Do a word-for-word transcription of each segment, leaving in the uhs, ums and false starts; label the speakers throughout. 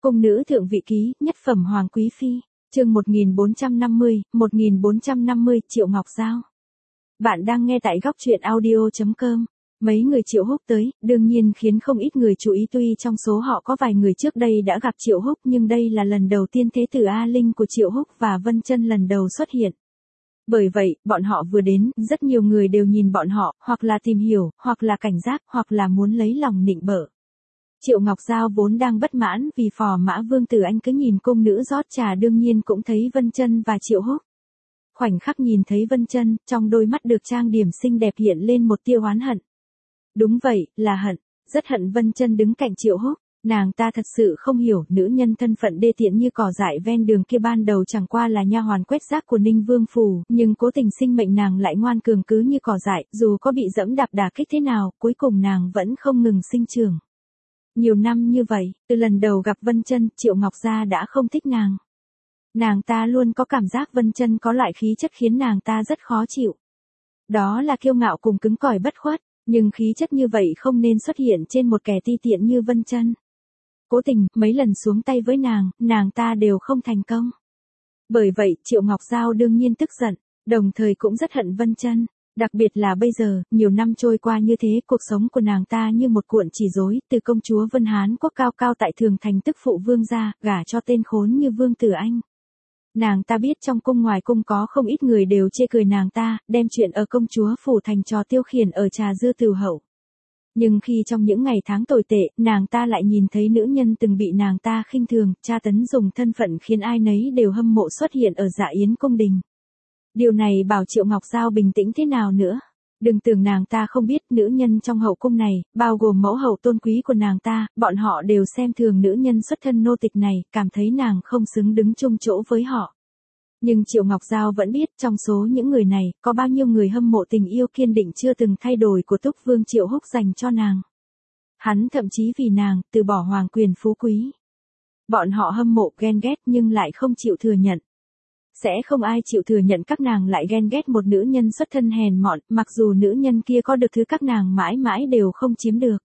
Speaker 1: Cung nữ thượng vị ký, nhất phẩm hoàng quý phi, chương một nghìn bốn trăm năm mươi, một nghìn bốn trăm năm mươi, Triệu Ngọc Giao. Bạn đang nghe tại góc truyện audio chấm com. Mấy người Triệu Húc tới, đương nhiên khiến không ít người chú ý, tuy trong số họ có vài người trước đây đã gặp Triệu Húc, nhưng đây là lần đầu tiên thế tử A Linh của Triệu Húc và Vân Chân lần đầu xuất hiện. Bởi vậy, bọn họ vừa đến, rất nhiều người đều nhìn bọn họ, hoặc là tìm hiểu, hoặc là cảnh giác, hoặc là muốn lấy lòng nịnh bợ. Triệu Ngọc Giao vốn đang bất mãn vì phò mã Vương Tử Anh cứ nhìn cung nữ rót trà, đương nhiên cũng thấy Vân Chân và Triệu Húc. Khoảnh khắc nhìn thấy Vân Chân, trong đôi mắt được trang điểm xinh đẹp hiện lên một tia oán hận. Đúng vậy, là hận, rất hận Vân Chân đứng cạnh Triệu Húc. Nàng ta thật sự không hiểu, nữ nhân thân phận đê tiện như cỏ dại ven đường kia ban đầu chẳng qua là nha hoàn quét rác của Ninh Vương phủ, nhưng cố tình sinh mệnh nàng lại ngoan cường cứ như cỏ dại, dù có bị dẫm đạp đả kích thế nào, cuối cùng nàng vẫn không ngừng sinh trưởng. Nhiều năm như vậy, từ lần đầu gặp Vân Chân, Triệu Ngọc Gia đã không thích nàng. Nàng ta luôn có cảm giác Vân Chân có loại khí chất khiến nàng ta rất khó chịu. Đó là kiêu ngạo cùng cứng cỏi bất khuất, nhưng khí chất như vậy không nên xuất hiện trên một kẻ ti tiện như Vân Chân. Cố tình, mấy lần xuống tay với nàng, nàng ta đều không thành công. Bởi vậy, Triệu Ngọc Giao đương nhiên tức giận, đồng thời cũng rất hận Vân Chân. Đặc biệt là bây giờ, nhiều năm trôi qua như thế, cuộc sống của nàng ta như một cuộn chỉ rối, từ công chúa Vân Hán Quốc cao cao tại Thường thành tức phụ vương gia, gả cho tên khốn như Vương Tử Anh. Nàng ta biết trong cung ngoài cung có không ít người đều chê cười nàng ta, đem chuyện ở công chúa phủ thành trò tiêu khiển ở trà dư tửu hậu. Nhưng khi trong những ngày tháng tồi tệ, nàng ta lại nhìn thấy nữ nhân từng bị nàng ta khinh thường, tra tấn dùng thân phận khiến ai nấy đều hâm mộ xuất hiện ở Dạ Yến cung đình. Điều này bảo Triệu Ngọc Giao bình tĩnh thế nào nữa. Đừng tưởng nàng ta không biết, nữ nhân trong hậu cung này, bao gồm mẫu hậu tôn quý của nàng ta, bọn họ đều xem thường nữ nhân xuất thân nô tịch này, cảm thấy nàng không xứng đứng chung chỗ với họ. Nhưng Triệu Ngọc Giao vẫn biết, trong số những người này, có bao nhiêu người hâm mộ tình yêu kiên định chưa từng thay đổi của Túc Vương Triệu Húc dành cho nàng. Hắn thậm chí vì nàng, từ bỏ hoàng quyền phú quý. Bọn họ hâm mộ ghen ghét nhưng lại không chịu thừa nhận. Sẽ không ai chịu thừa nhận các nàng lại ghen ghét một nữ nhân xuất thân hèn mọn, mặc dù nữ nhân kia có được thứ các nàng mãi mãi đều không chiếm được.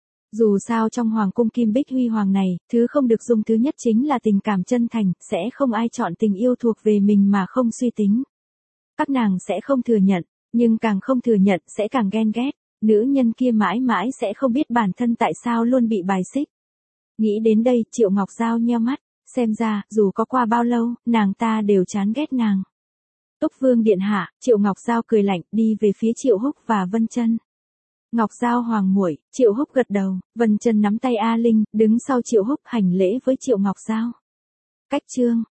Speaker 1: Dù sao trong hoàng cung Kim Bích Huy Hoàng này, thứ không được dung thứ nhất chính là tình cảm chân thành, sẽ không ai chọn tình yêu thuộc về mình mà không suy tính. Các nàng sẽ không thừa nhận, nhưng càng không thừa nhận sẽ càng ghen ghét, nữ nhân kia mãi mãi sẽ không biết bản thân tại sao luôn bị bài xích. Nghĩ đến đây, Triệu Ngọc Giao nheo mắt. Xem ra, dù có qua bao lâu, nàng ta đều chán ghét nàng. Túc Vương điện hạ, Triệu Ngọc Giao cười lạnh, đi về phía Triệu Húc và Vân Chân. Ngọc Giao hoàng muội, Triệu Húc gật đầu, Vân Chân nắm tay A Linh, đứng sau Triệu Húc hành lễ với Triệu Ngọc Giao. Cách chương,